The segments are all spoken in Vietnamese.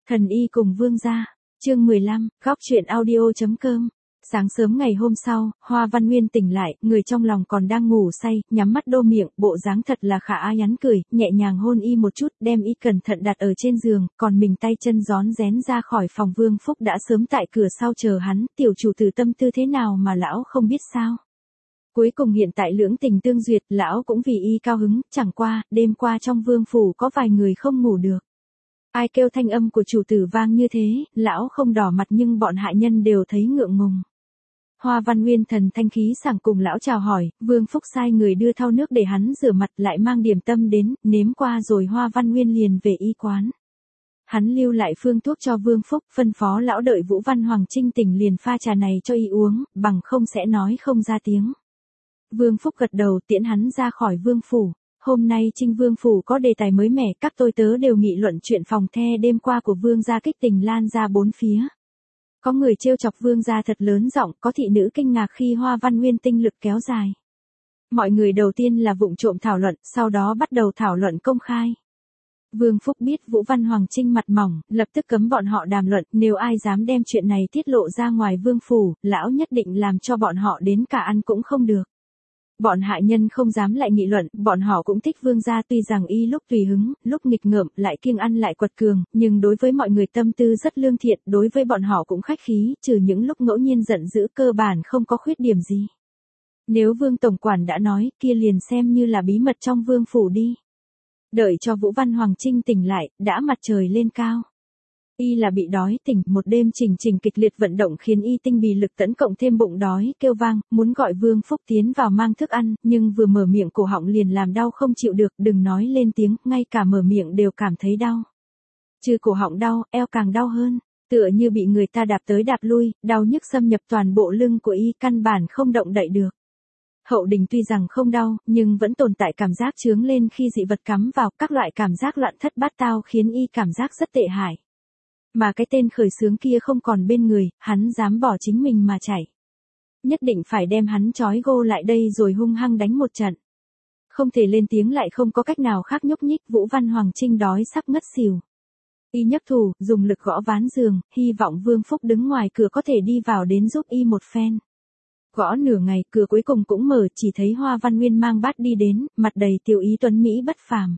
Thần y cùng vương gia. Chương 15, góc truyện audio.com. Sáng sớm ngày hôm sau, Hoa Văn Nguyên tỉnh lại, người trong lòng còn đang ngủ say, nhắm mắt đô miệng, bộ dáng thật là khả ái nhắn cười, nhẹ nhàng hôn y một chút, đem y cẩn thận đặt ở trên giường, còn mình tay chân rón rén ra khỏi phòng. Vương Phúc đã sớm tại cửa sau chờ hắn, tiểu chủ tử tâm tư thế nào mà lão không biết sao. Cuối cùng hiện tại lưỡng tình tương duyệt, lão cũng vì y cao hứng, chẳng qua, đêm qua trong vương phủ có vài người không ngủ được. Ai kêu thanh âm của chủ tử vang như thế, lão không đỏ mặt nhưng bọn hạ nhân đều thấy ngượng ngùng. Hoa Văn Nguyên thần thanh khí sảng cùng lão chào hỏi, Vương Phúc sai người đưa thau nước để hắn rửa mặt, lại mang điểm tâm đến, nếm qua rồi Hoa Văn Nguyên liền về y quán. Hắn lưu lại phương thuốc cho Vương Phúc, phân phó lão đợi Vũ Văn Hoàng Trinh tỉnh liền pha trà này cho y uống, bằng không sẽ nói không ra tiếng. Vương Phúc gật đầu tiễn hắn ra khỏi vương phủ. Hôm nay Trinh Vương phủ có đề tài mới mẻ, các tôi tớ đều nghị luận chuyện phòng the đêm qua của vương gia kích tình lan ra bốn phía. Có người trêu chọc vương gia thật lớn giọng, có thị nữ kinh ngạc khi Hoa Văn Nguyên tinh lực kéo dài. Mọi người đầu tiên là vụng trộm thảo luận, sau đó bắt đầu thảo luận công khai. Vương Phúc biết Vũ Văn Hoàng Trinh mặt mỏng, lập tức cấm bọn họ đàm luận, nếu ai dám đem chuyện này tiết lộ ra ngoài vương phủ, lão nhất định làm cho bọn họ đến cả ăn cũng không được. Bọn hạ nhân không dám lại nghị luận, bọn họ cũng thích vương gia, tuy rằng y lúc tùy hứng, lúc nghịch ngợm, lại kiêng ăn lại quật cường, nhưng đối với mọi người tâm tư rất lương thiện, đối với bọn họ cũng khách khí, trừ những lúc ngẫu nhiên giận dữ cơ bản không có khuyết điểm gì. Nếu vương tổng quản đã nói, kia liền xem như là bí mật trong vương phủ đi. Đợi cho Vũ Văn Hoàng Trinh tỉnh lại, đã mặt trời lên cao. Y là bị đói tỉnh, một đêm trình kịch liệt vận động khiến y tinh bì lực tấn cộng thêm bụng đói, kêu vang, muốn gọi Vương Phúc tiến vào mang thức ăn, nhưng vừa mở miệng cổ họng liền làm đau không chịu được, đừng nói lên tiếng, ngay cả mở miệng đều cảm thấy đau. Trừ cổ họng đau, eo càng đau hơn, tựa như bị người ta đạp tới đạp lui, đau nhức xâm nhập toàn bộ lưng của y, căn bản không động đậy được. Hậu đình tuy rằng không đau, nhưng vẫn tồn tại cảm giác chướng lên khi dị vật cắm vào, các loại cảm giác loạn thất bát tao khiến y cảm giác rất tệ hại. Mà cái tên khởi xướng kia không còn bên người, hắn dám bỏ chính mình mà chạy. Nhất định phải đem hắn trói gô lại đây rồi hung hăng đánh một trận. Không thể lên tiếng lại không có cách nào khác nhúc nhích, Vũ Văn Hoàng Trinh đói sắp ngất xỉu. Y nhấp thủ, dùng lực gõ ván giường, hy vọng Vương Phúc đứng ngoài cửa có thể đi vào đến giúp y một phen. Gõ nửa ngày, cửa cuối cùng cũng mở, chỉ thấy Hoa Văn Nguyên mang bát đi đến, mặt đầy tiểu ý tuấn Mỹ bất phàm.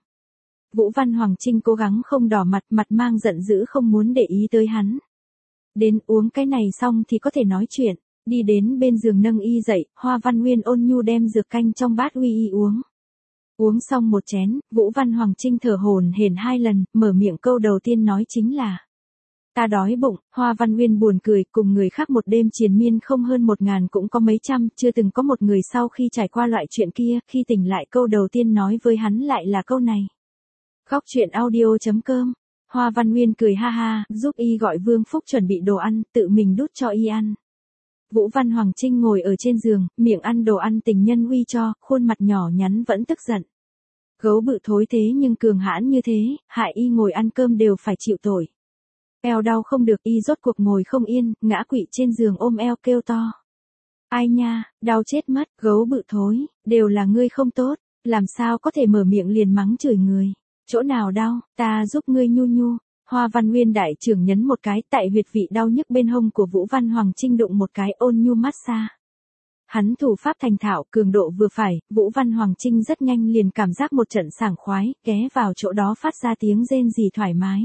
Vũ Văn Hoàng Trinh cố gắng không đỏ mặt, mặt mang giận dữ không muốn để ý tới hắn. Đến uống cái này xong thì có thể nói chuyện, đi đến bên giường nâng y dậy, Hoa Văn Nguyên ôn nhu đem dược canh trong bát uy y uống. Uống xong một chén, Vũ Văn Hoàng Trinh thở hổn hển 2 lần, mở miệng câu đầu tiên nói chính là: ta đói bụng. Hoa Văn Nguyên buồn cười, cùng người khác một đêm triền miên không hơn 1000 cũng có mấy trăm, chưa từng có một người sau khi trải qua loại chuyện kia, khi tỉnh lại câu đầu tiên nói với hắn lại là câu này. Góc truyện audio.com. Hoa Văn Nguyên cười ha ha, giúp y gọi Vương Phúc chuẩn bị đồ ăn, tự mình đút cho y ăn. Vũ Văn Hoàng Trinh ngồi ở trên giường, miệng ăn đồ ăn tình nhân huy cho, khuôn mặt nhỏ nhắn vẫn tức giận. Gấu bự thối thế nhưng cường hãn như thế, hại y ngồi ăn cơm đều phải chịu tội. Eo đau không được, y rốt cuộc ngồi không yên, ngã quỵ trên giường ôm eo kêu to. Ai nha, đau chết mất, gấu bự thối, đều là ngươi không tốt, làm sao có thể mở miệng liền mắng chửi người. Chỗ nào đau, ta giúp ngươi nhu nhu. Hoa Văn Nguyên đại trưởng nhấn một cái, tại huyệt vị đau nhức bên hông của Vũ Văn Hoàng Trinh đụng một cái, ôn nhu massage. Hắn thủ pháp thành thạo, cường độ vừa phải, Vũ Văn Hoàng Trinh rất nhanh liền cảm giác một trận sảng khoái, ghé vào chỗ đó phát ra tiếng rên rỉ thoải mái.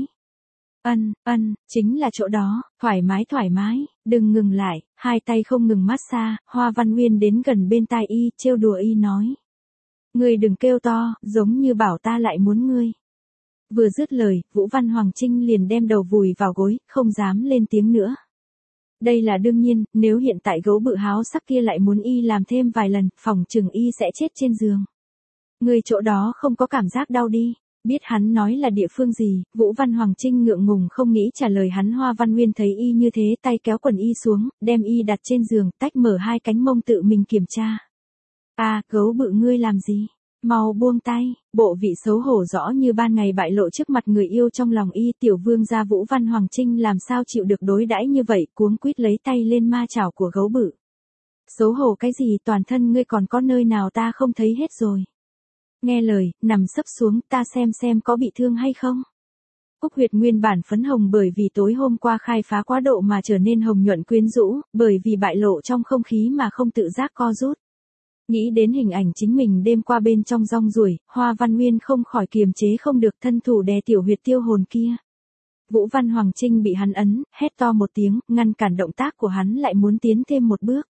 Chính là chỗ đó, thoải mái, đừng ngừng lại, hai tay không ngừng massage, Hoa Văn Nguyên đến gần bên tai y, trêu đùa y nói. Ngươi đừng kêu to, giống như bảo ta lại muốn ngươi. Vừa dứt lời, Vũ Văn Hoàng Trinh liền đem đầu vùi vào gối, không dám lên tiếng nữa. Đây là đương nhiên, nếu hiện tại gấu bự háo sắc kia lại muốn y làm thêm vài lần, phòng chừng y sẽ chết trên giường. Ngươi chỗ đó không có cảm giác đau đi. Biết hắn nói là địa phương gì, Vũ Văn Hoàng Trinh ngượng ngùng không nghĩ trả lời hắn. Hoa Văn Nguyên thấy y như thế, tay kéo quần y xuống, đem y đặt trên giường, tách mở 2 cánh mông tự mình kiểm tra. Gấu bự ngươi làm gì? Mau buông tay. Bộ vị xấu hổ rõ như ban ngày bại lộ trước mặt người yêu trong lòng y. Tiểu vương gia Vũ Văn Hoàng Trinh làm sao chịu được đối đãi như vậy, cuống quýt lấy tay lên ma chảo của gấu bự. Xấu hổ cái gì, toàn thân ngươi còn có nơi nào ta không thấy hết rồi. Nghe lời, nằm sấp xuống, ta xem có bị thương hay không. Cúc huyệt nguyên bản phấn hồng bởi vì tối hôm qua khai phá quá độ mà trở nên hồng nhuận quyến rũ, bởi vì bại lộ trong không khí mà không tự giác co rút. Nghĩ đến hình ảnh chính mình đêm qua bên trong rong ruổi, Hoa Văn Nguyên không khỏi kiềm chế không được thân thủ đè tiểu huyệt tiêu hồn kia. Vũ Văn Hoàng Trinh bị hắn ấn, hét to một tiếng, ngăn cản động tác của hắn lại muốn tiến thêm một bước.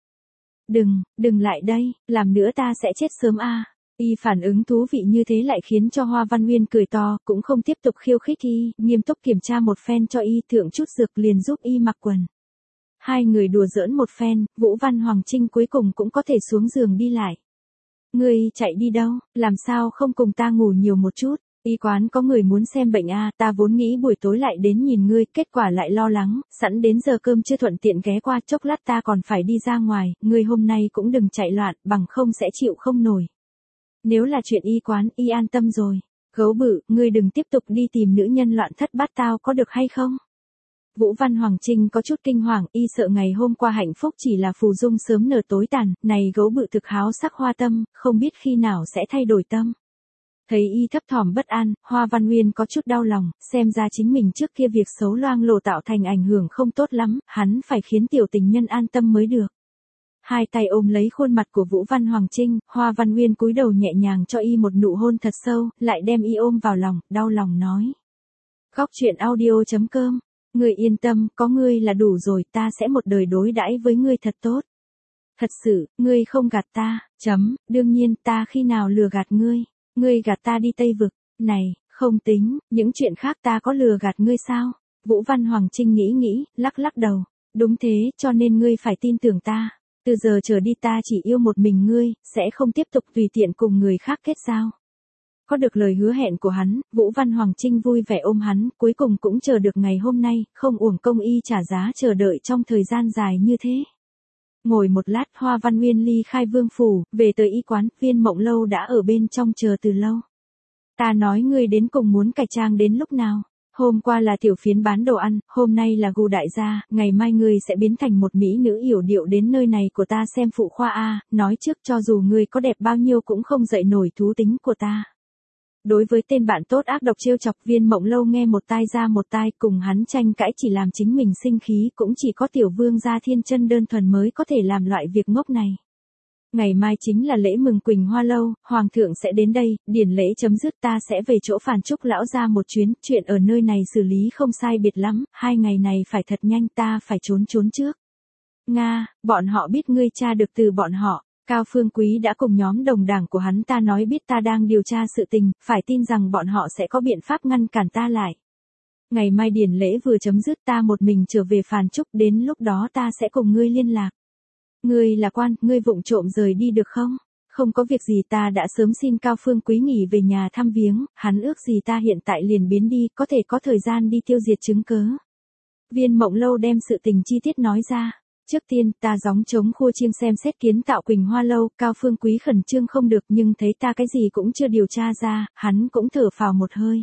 Đừng lại đây, làm nữa ta sẽ chết sớm a. Y phản ứng thú vị như thế lại khiến cho Hoa Văn Nguyên cười to, cũng không tiếp tục khiêu khích y, nghiêm túc kiểm tra một phen cho y thượng chút dược liền giúp y mặc quần. Hai người đùa giỡn một phen, Vũ Văn Hoàng Trinh cuối cùng cũng có thể xuống giường đi lại. Ngươi chạy đi đâu, làm sao không cùng ta ngủ nhiều một chút? Y quán có người muốn xem bệnh a, ta vốn nghĩ buổi tối lại đến nhìn ngươi, kết quả lại lo lắng, sẵn đến giờ cơm chưa thuận tiện ghé qua, chốc lát ta còn phải đi ra ngoài, ngươi hôm nay cũng đừng chạy loạn, bằng không sẽ chịu không nổi. Nếu là chuyện y quán, y an tâm rồi. Gấu bự, ngươi đừng tiếp tục đi tìm nữ nhân loạn thất bát tao có được hay không? Vũ Văn Hoàng Trinh có chút kinh hoàng, y sợ ngày hôm qua hạnh phúc chỉ là phù dung sớm nở tối tàn, này gấu bự thực háo sắc hoa tâm, không biết khi nào sẽ thay đổi tâm. Thấy y thấp thỏm bất an, Hoa Văn Nguyên có chút đau lòng, xem ra chính mình trước kia việc xấu loang lổ tạo thành ảnh hưởng không tốt lắm, hắn phải khiến tiểu tình nhân an tâm mới được. Hai tay ôm lấy khuôn mặt của Vũ Văn Hoàng Trinh, Hoa Văn Nguyên cúi đầu nhẹ nhàng cho y một nụ hôn thật sâu, lại đem y ôm vào lòng, đau lòng nói. Góc truyện audio.com, ngươi yên tâm, có ngươi là đủ rồi, ta sẽ một đời đối đãi với ngươi thật tốt. Thật sự, ngươi không gạt ta, đương nhiên ta khi nào lừa gạt ngươi. Ngươi gạt ta đi Tây Vực, này, không tính, những chuyện khác ta có lừa gạt ngươi sao? Vũ Văn Hoàng Trinh nghĩ, lắc lắc đầu. Đúng thế, cho nên ngươi phải tin tưởng ta. Từ giờ trở đi ta chỉ yêu một mình ngươi, sẽ không tiếp tục tùy tiện cùng người khác kết giao. Có được lời hứa hẹn của hắn, Vũ Văn Hoàng Trinh vui vẻ ôm hắn, cuối cùng cũng chờ được ngày hôm nay, không uổng công y trả giá chờ đợi trong thời gian dài như thế. Ngồi một lát Hoa Văn Nguyên ly khai vương phủ, về tới y quán, Viên Mộng Lâu đã ở bên trong chờ từ lâu. Ta nói ngươi đến cùng muốn cải trang đến lúc nào? Hôm qua là tiểu phiến bán đồ ăn, hôm nay là gu đại gia, ngày mai ngươi sẽ biến thành một mỹ nữ yểu điệu đến nơi này của ta xem phụ khoa a, nói trước cho dù ngươi có đẹp bao nhiêu cũng không dậy nổi thú tính của ta. Đối với tên bạn tốt ác độc trêu chọc Viên Mộng Lâu nghe một tai ra một tai cùng hắn tranh cãi chỉ làm chính mình sinh khí cũng chỉ có tiểu vương gia thiên chân đơn thuần mới có thể làm loại việc ngốc này. Ngày mai chính là lễ mừng Quỳnh Hoa Lâu, Hoàng thượng sẽ đến đây, điển lễ chấm dứt ta sẽ về chỗ Phàn Trúc lão ra một chuyến, chuyện ở nơi này xử lý không sai biệt lắm, 2 ngày này phải thật nhanh ta phải trốn trước. Nga, bọn họ biết ngươi tra được từ bọn họ. Cao Phương Quý đã cùng nhóm đồng đảng của hắn ta nói biết ta đang điều tra sự tình, phải tin rằng bọn họ sẽ có biện pháp ngăn cản ta lại. Ngày mai điển lễ vừa chấm dứt ta một mình trở về Phàn Trúc, đến lúc đó ta sẽ cùng ngươi liên lạc. Ngươi là quan, ngươi vụng trộm rời đi được không? Không có việc gì ta đã sớm xin Cao Phương Quý nghỉ về nhà thăm viếng, hắn ước gì ta hiện tại liền biến đi, có thể có thời gian đi tiêu diệt chứng cớ. Viên Mộng Lâu đem sự tình chi tiết nói ra. Trước tiên, ta gióng trống khua chiêng xem xét kiến tạo Quỳnh Hoa Lâu, Cao Phương Quý khẩn trương không được nhưng thấy ta cái gì cũng chưa điều tra ra, hắn cũng thở phào một hơi.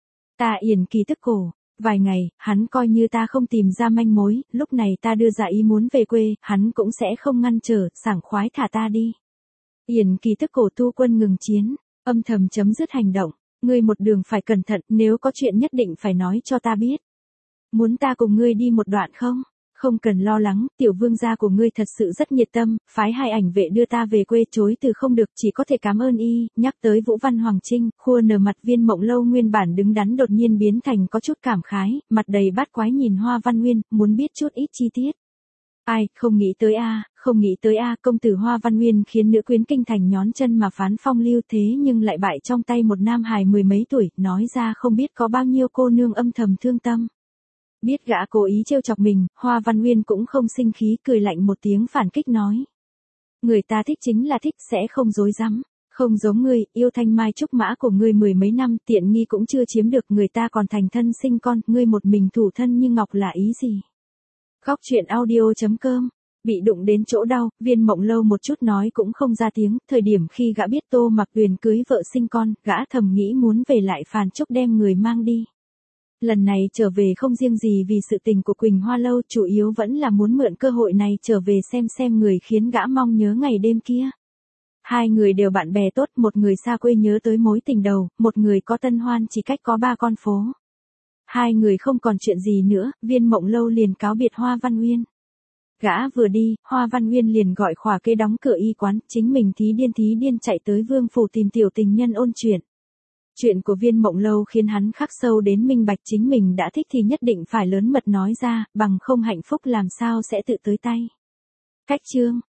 Ta yển kỳ tức cổ, vài ngày, hắn coi như ta không tìm ra manh mối, lúc này ta đưa ra ý muốn về quê, hắn cũng sẽ không ngăn trở, sảng khoái thả ta đi. Yển kỳ tức cổ tu quân ngừng chiến, âm thầm chấm dứt hành động, ngươi một đường phải cẩn thận, nếu có chuyện nhất định phải nói cho ta biết. Muốn ta cùng ngươi đi một đoạn không? Không cần lo lắng, tiểu vương gia của ngươi thật sự rất nhiệt tâm, phái 2 ảnh vệ đưa ta về quê chối từ không được, chỉ có thể cảm ơn y. Nhắc tới Vũ Văn Hoàng Trinh, khua nở mặt Viên Mộng Lâu nguyên bản đứng đắn đột nhiên biến thành có chút cảm khái, mặt đầy bát quái nhìn Hoa Văn Nguyên, muốn biết chút ít chi tiết. Ai, không nghĩ tới a, công tử Hoa Văn Nguyên khiến nữ quyến kinh thành nhón chân mà phán phong lưu thế nhưng lại bại trong tay một nam hài 10 mấy tuổi, nói ra không biết có bao nhiêu cô nương âm thầm thương tâm. Biết gã cố ý trêu chọc mình, Hoa Văn Nguyên cũng không sinh khí, cười lạnh một tiếng phản kích nói. Người ta thích chính là thích, sẽ không dối rắm. Không giống ngươi, yêu thanh mai trúc mã của ngươi 10 mấy năm, tiện nghi cũng chưa chiếm được, người ta còn thành thân sinh con, ngươi một mình thủ thân như ngọc là ý gì? Góc truyện audio.com, bị đụng đến chỗ đau, Viên Mộng Lâu một chút nói cũng không ra tiếng, thời điểm khi gã biết Tô Mặc Tuyền cưới vợ sinh con, gã thầm nghĩ muốn về lại Phàn Trúc đem người mang đi. Lần này trở về không riêng gì vì sự tình của Quỳnh Hoa Lâu, chủ yếu vẫn là muốn mượn cơ hội này trở về xem người khiến gã mong nhớ ngày đêm kia. 2 người đều bạn bè tốt, một người xa quê nhớ tới mối tình đầu, một người có tân hoan chỉ cách có 3 con phố. Hai người không còn chuyện gì nữa, Viên Mộng Lâu liền cáo biệt Hoa Văn Uyên. Gã vừa đi, Hoa Văn Uyên liền gọi khỏa kê đóng cửa y quán, chính mình thí điên chạy tới Vương phủ tìm tiểu tình nhân ôn chuyện. Chuyện của Viên Mộng Lâu khiến hắn khắc sâu đến minh bạch chính mình đã thích thì nhất định phải lớn mật nói ra, bằng không hạnh phúc làm sao sẽ tự tới tay. Khách chương